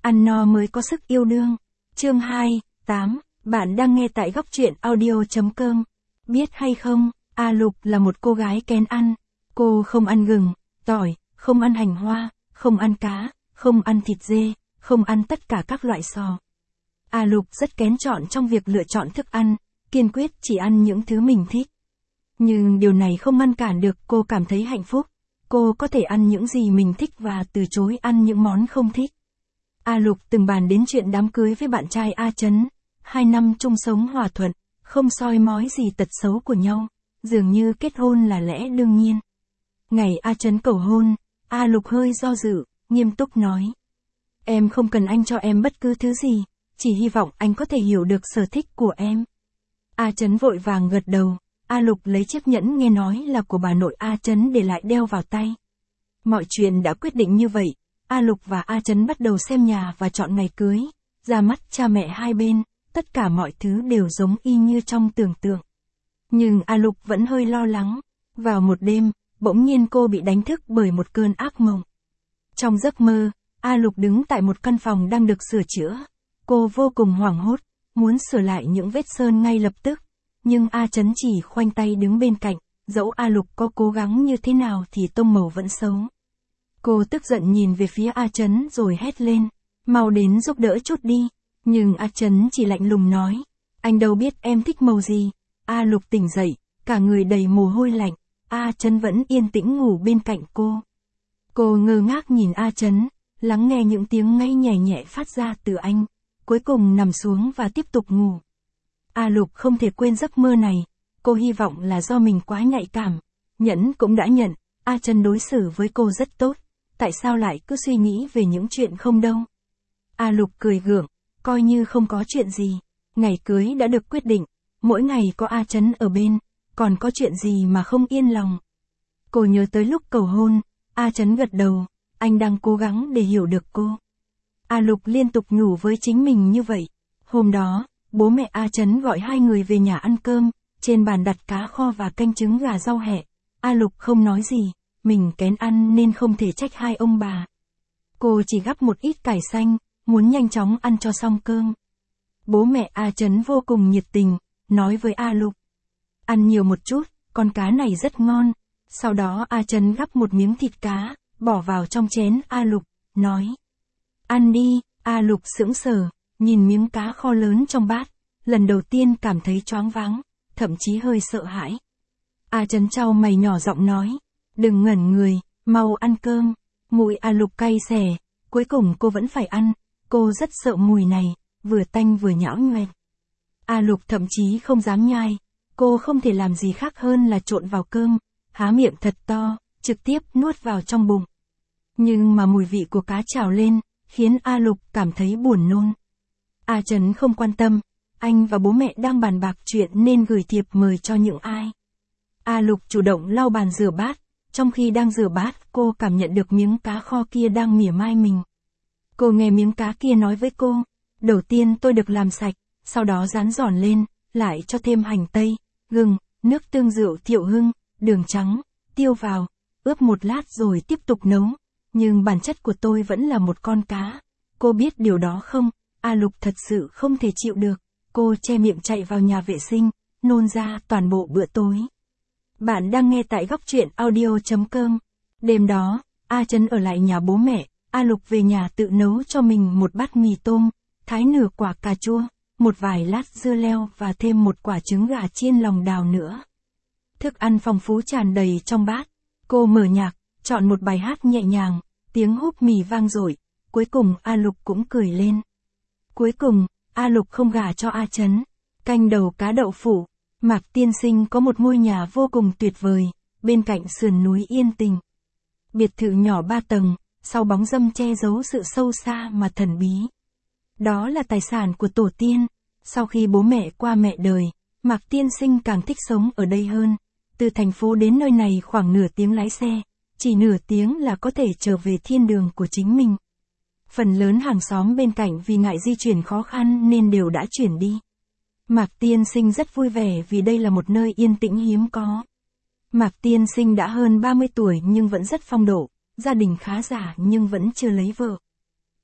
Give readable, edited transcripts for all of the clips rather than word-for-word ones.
Ăn no mới có sức yêu đương. Chương 2, 8, bạn đang nghe tại góc truyện audio.com. Biết hay không, A Lục là một cô gái kén ăn. Cô không ăn gừng, tỏi, không ăn hành hoa, không ăn cá, không ăn thịt dê, không ăn tất cả các loại sò. A Lục rất kén chọn trong việc lựa chọn thức ăn, kiên quyết chỉ ăn những thứ mình thích. Nhưng điều này không ngăn cản được cô cảm thấy hạnh phúc. Cô có thể ăn những gì mình thích và từ chối ăn những món không thích. A Lục từng bàn đến chuyện đám cưới với bạn trai A Trấn. 2 năm chung sống hòa thuận, không soi mói gì tật xấu của nhau, dường như kết hôn là lẽ đương nhiên. Ngày A Trấn cầu hôn, A Lục hơi do dự, nghiêm túc nói. Em không cần anh cho em bất cứ thứ gì, chỉ hy vọng anh có thể hiểu được sở thích của em. A Trấn vội vàng gật đầu, A Lục lấy chiếc nhẫn nghe nói là của bà nội A Trấn để lại đeo vào tay. Mọi chuyện đã quyết định như vậy, A Lục và A Trấn bắt đầu xem nhà và chọn ngày cưới, ra mắt cha mẹ hai bên, tất cả mọi thứ đều giống y như trong tưởng tượng. Nhưng A Lục vẫn hơi lo lắng, vào một đêm, bỗng nhiên cô bị đánh thức bởi một cơn ác mộng. Trong giấc mơ, A Lục đứng tại một căn phòng đang được sửa chữa. Cô vô cùng hoảng hốt, muốn sửa lại những vết sơn ngay lập tức, nhưng A Trấn chỉ khoanh tay đứng bên cạnh, dẫu A Lục có cố gắng như thế nào thì tông màu vẫn xấu. Cô tức giận nhìn về phía A Trấn rồi hét lên, mau đến giúp đỡ chút đi, nhưng A Trấn chỉ lạnh lùng nói, anh đâu biết em thích màu gì. A Lục tỉnh dậy, cả người đầy mồ hôi lạnh, A Trấn vẫn yên tĩnh ngủ bên cạnh cô. Cô ngơ ngác nhìn A Trấn, lắng nghe những tiếng ngáy nhẹ nhẹ phát ra từ anh, cuối cùng nằm xuống và tiếp tục ngủ. A Lục không thể quên giấc mơ này, cô hy vọng là do mình quá nhạy cảm. Nhẫn cũng đã nhận, A Trấn đối xử với cô rất tốt, tại sao lại cứ suy nghĩ về những chuyện không đâu. A Lục cười gượng, coi như không có chuyện gì, ngày cưới đã được quyết định, mỗi ngày có A Trấn ở bên, còn có chuyện gì mà không yên lòng. Cô nhớ tới lúc cầu hôn, A Trấn gật đầu, anh đang cố gắng để hiểu được cô. A Lục liên tục nhủ với chính mình như vậy. Hôm đó, bố mẹ A Trấn gọi hai người về nhà ăn cơm, trên bàn đặt cá kho và canh trứng gà rau hẹ. A Lục không nói gì, mình kén ăn nên không thể trách hai ông bà. Cô chỉ gắp một ít cải xanh, muốn nhanh chóng ăn cho xong cơm. Bố mẹ A Trấn vô cùng nhiệt tình, nói với A Lục. Ăn nhiều một chút, con cá này rất ngon. Sau đó A Trấn gắp một miếng thịt cá, bỏ vào trong chén A Lục, nói. Ăn đi. A Lục sững sờ, nhìn miếng cá kho lớn trong bát, lần đầu tiên cảm thấy choáng váng, thậm chí hơi sợ hãi. A Trấn chau mày nhỏ giọng nói. Đừng ngẩn người, mau ăn cơm. Mũi A Lục cay xè, cuối cùng cô vẫn phải ăn, cô rất sợ mùi này, vừa tanh vừa nhão nhoẹt. A Lục thậm chí không dám nhai, cô không thể làm gì khác hơn là trộn vào cơm, há miệng thật to, trực tiếp nuốt vào trong bụng. Nhưng mà mùi vị của cá trào lên, khiến A Lục cảm thấy buồn nôn. A Trấn không quan tâm, anh và bố mẹ đang bàn bạc chuyện nên gửi thiệp mời cho những ai. A Lục chủ động lau bàn rửa bát, trong khi đang rửa bát cô cảm nhận được miếng cá kho kia đang mỉa mai mình. Cô nghe miếng cá kia nói với cô, đầu tiên tôi được làm sạch, sau đó rán giòn lên, lại cho thêm hành tây, gừng, nước tương rượu Thiệu Hưng, đường trắng, tiêu vào, ướp một lát rồi tiếp tục nấu. Nhưng bản chất của tôi vẫn là một con cá. Cô biết điều đó không? A Lục thật sự không thể chịu được. Cô che miệng chạy vào nhà vệ sinh, nôn ra toàn bộ bữa tối. Bạn đang nghe tại góc truyện audio.com. Đêm đó, A Trấn ở lại nhà bố mẹ, A Lục về nhà tự nấu cho mình một bát mì tôm, thái nửa quả cà chua, một vài lát dưa leo và thêm một quả trứng gà chiên lòng đào nữa. Thức ăn phong phú tràn đầy trong bát. Cô mở nhạc, chọn một bài hát nhẹ nhàng, tiếng húp mì vang dội, cuối cùng A Lục cũng cười lên. Cuối cùng, A Lục không gả cho A Trấn. Canh đầu cá đậu phụ. Mạc Tiên Sinh có một ngôi nhà vô cùng tuyệt vời, bên cạnh sườn núi yên tình. Biệt thự nhỏ 3 tầng, sau bóng râm che giấu sự sâu xa mà thần bí. Đó là tài sản của tổ tiên. Sau khi bố mẹ qua mẹ đời, Mạc Tiên Sinh càng thích sống ở đây hơn. Từ thành phố đến nơi này khoảng nửa tiếng lái xe, chỉ nửa tiếng là có thể trở về thiên đường của chính mình. Phần lớn hàng xóm bên cạnh vì ngại di chuyển khó khăn nên đều đã chuyển đi. Mạc Tiên Sinh rất vui vẻ vì đây là một nơi yên tĩnh hiếm có. Mạc Tiên Sinh đã hơn 30 tuổi nhưng vẫn rất phong độ, gia đình khá giả nhưng vẫn chưa lấy vợ.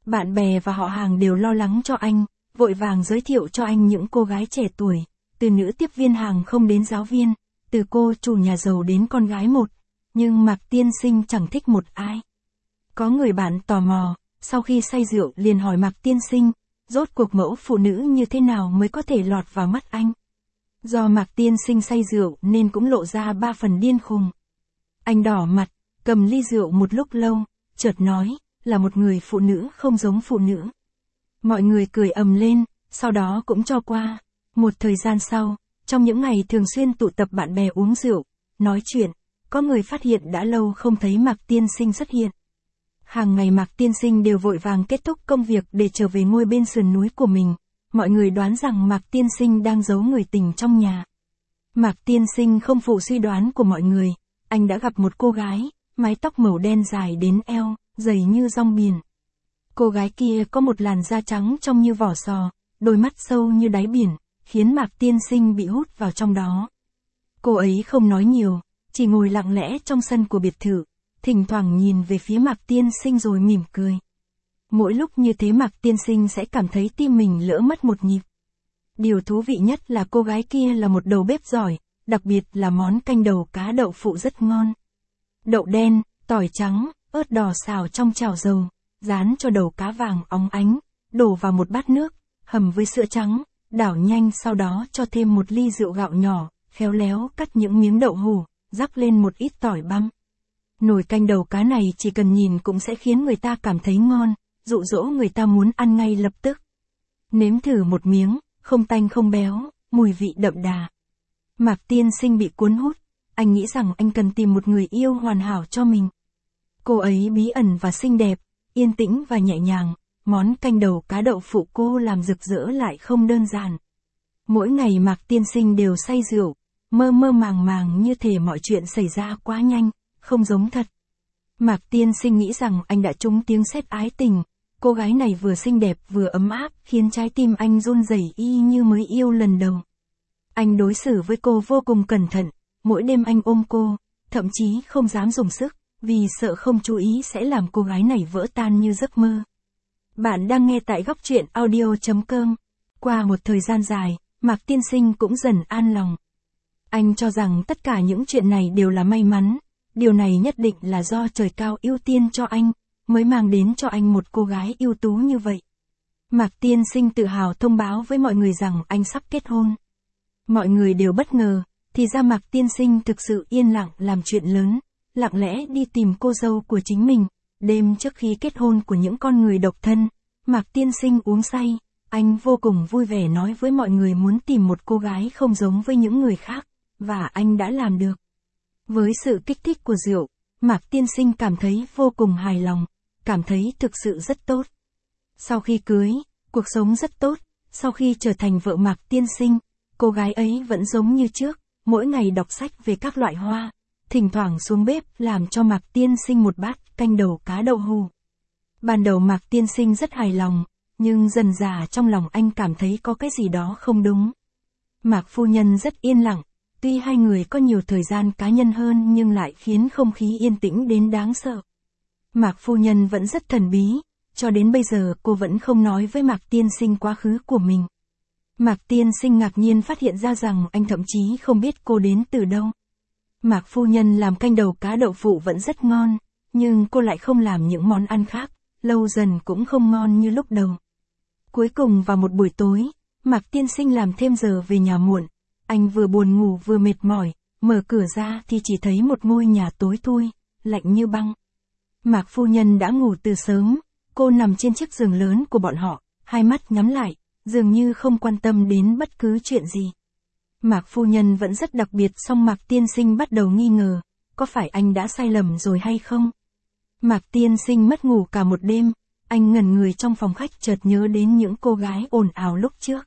Bạn bè và họ hàng đều lo lắng cho anh, vội vàng giới thiệu cho anh những cô gái trẻ tuổi, từ nữ tiếp viên hàng không đến giáo viên, từ cô chủ nhà giàu đến con gái một, nhưng Mạc Tiên Sinh chẳng thích một ai. Có người bạn tò mò, sau khi say rượu liền hỏi Mạc Tiên Sinh, rốt cuộc mẫu phụ nữ như thế nào mới có thể lọt vào mắt anh. Do Mạc Tiên Sinh say rượu nên cũng lộ ra 3 phần điên khùng. Anh đỏ mặt, cầm ly rượu một lúc lâu, chợt nói, là một người phụ nữ không giống phụ nữ. Mọi người cười ầm lên, sau đó cũng cho qua. Một thời gian sau, trong những ngày thường xuyên tụ tập bạn bè uống rượu, nói chuyện, có người phát hiện đã lâu không thấy Mạc Tiên Sinh xuất hiện. Hàng ngày Mạc Tiên Sinh đều vội vàng kết thúc công việc để trở về ngôi bên sườn núi của mình. Mọi người đoán rằng Mạc Tiên Sinh đang giấu người tình trong nhà. Mạc Tiên Sinh không phụ suy đoán của mọi người, anh đã gặp một cô gái, mái tóc màu đen dài đến eo, dày như rong biển. Cô gái kia có một làn da trắng trông như vỏ sò, đôi mắt sâu như đáy biển, khiến Mạc Tiên Sinh bị hút vào trong đó. Cô ấy không nói nhiều, chỉ ngồi lặng lẽ trong sân của biệt thự, thỉnh thoảng nhìn về phía Mạc Tiên Sinh rồi mỉm cười. Mỗi lúc như thế Mạc Tiên Sinh sẽ cảm thấy tim mình lỡ mất một nhịp. Điều thú vị nhất là cô gái kia là một đầu bếp giỏi, đặc biệt là món canh đầu cá đậu phụ rất ngon. Đậu đen, tỏi trắng, ớt đỏ xào trong chảo dầu, rán cho đầu cá vàng óng ánh, đổ vào một bát nước, hầm với sữa trắng, đảo nhanh sau đó cho thêm một ly rượu gạo nhỏ, khéo léo cắt những miếng đậu hủ, rắc lên một ít tỏi băm. Nồi canh đầu cá này chỉ cần nhìn cũng sẽ khiến người ta cảm thấy ngon, dụ dỗ người ta muốn ăn ngay lập tức. Nếm thử một miếng, không tanh không béo, mùi vị đậm đà. Mạc Tiên Sinh bị cuốn hút, anh nghĩ rằng anh cần tìm một người yêu hoàn hảo cho mình. Cô ấy bí ẩn và xinh đẹp, yên tĩnh và nhẹ nhàng, món canh đầu cá đậu phụ cô làm rực rỡ lại không đơn giản. Mỗi ngày Mạc Tiên Sinh đều say rượu, mơ mơ màng màng như thể mọi chuyện xảy ra quá nhanh, không giống thật. Mạc Tiên Sinh nghĩ rằng anh đã trúng tiếng sét ái tình, cô gái này vừa xinh đẹp vừa ấm áp khiến trái tim anh run rẩy y như mới yêu lần đầu. Anh đối xử với cô vô cùng cẩn thận, mỗi đêm anh ôm cô, thậm chí không dám dùng sức, vì sợ không chú ý sẽ làm cô gái này vỡ tan như giấc mơ. Bạn đang nghe tại góc truyện audio.com. Qua một thời gian dài, Mạc Tiên Sinh cũng dần an lòng. Anh cho rằng tất cả những chuyện này đều là may mắn, điều này nhất định là do trời cao ưu tiên cho anh, mới mang đến cho anh một cô gái ưu tú như vậy. Mạc Tiên Sinh tự hào thông báo với mọi người rằng anh sắp kết hôn. Mọi người đều bất ngờ, thì ra Mạc Tiên Sinh thực sự yên lặng làm chuyện lớn, lặng lẽ đi tìm cô dâu của chính mình. Đêm trước khi kết hôn của những con người độc thân, Mạc Tiên Sinh uống say, anh vô cùng vui vẻ nói với mọi người muốn tìm một cô gái không giống với những người khác, và anh đã làm được. Với sự kích thích của rượu, Mạc Tiên Sinh cảm thấy vô cùng hài lòng, cảm thấy thực sự rất tốt. Sau khi cưới, cuộc sống rất tốt, sau khi trở thành vợ Mạc Tiên Sinh, cô gái ấy vẫn giống như trước, mỗi ngày đọc sách về các loại hoa, thỉnh thoảng xuống bếp làm cho Mạc Tiên Sinh một bát canh đầu cá đậu hủ. Ban đầu Mạc Tiên Sinh rất hài lòng, nhưng dần dà trong lòng anh cảm thấy có cái gì đó không đúng. Mạc phu nhân rất yên lặng, tuy hai người có nhiều thời gian cá nhân hơn nhưng lại khiến không khí yên tĩnh đến đáng sợ. Mạc phu nhân vẫn rất thần bí, cho đến bây giờ cô vẫn không nói với Mạc Tiên Sinh quá khứ của mình. Mạc Tiên Sinh ngạc nhiên phát hiện ra rằng anh thậm chí không biết cô đến từ đâu. Mạc phu nhân làm canh đầu cá đậu phụ vẫn rất ngon, nhưng cô lại không làm những món ăn khác, lâu dần cũng không ngon như lúc đầu. Cuối cùng vào một buổi tối, Mạc Tiên Sinh làm thêm giờ về nhà muộn, anh vừa buồn ngủ vừa mệt mỏi, mở cửa ra thì chỉ thấy một ngôi nhà tối thui, lạnh như băng. Mạc phu nhân đã ngủ từ sớm, cô nằm trên chiếc giường lớn của bọn họ, hai mắt nhắm lại, dường như không quan tâm đến bất cứ chuyện gì. Mạc phu nhân vẫn rất đặc biệt, song Mạc Tiên Sinh bắt đầu nghi ngờ, có phải anh đã sai lầm rồi hay không? Mạc Tiên Sinh mất ngủ cả một đêm, anh ngẩn người trong phòng khách chợt nhớ đến những cô gái ồn ào lúc trước.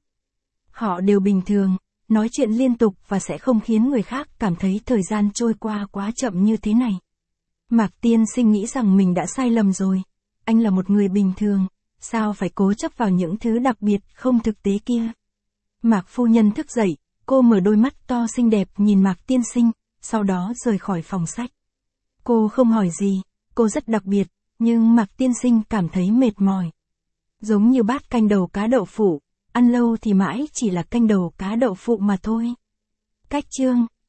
Họ đều bình thường, nói chuyện liên tục và sẽ không khiến người khác cảm thấy thời gian trôi qua quá chậm như thế này. Mạc Tiên Sinh nghĩ rằng mình đã sai lầm rồi, anh là một người bình thường, sao phải cố chấp vào những thứ đặc biệt không thực tế kia. Mạc phu nhân thức dậy, cô mở đôi mắt to xinh đẹp nhìn Mạc Tiên Sinh, sau đó rời khỏi phòng sách. Cô không hỏi gì, cô rất đặc biệt, nhưng Mạc Tiên Sinh cảm thấy mệt mỏi, Giống như bát canh đầu cá đậu phụ, ăn lâu thì mãi chỉ là canh đầu cá đậu phụ mà thôi. Cách chương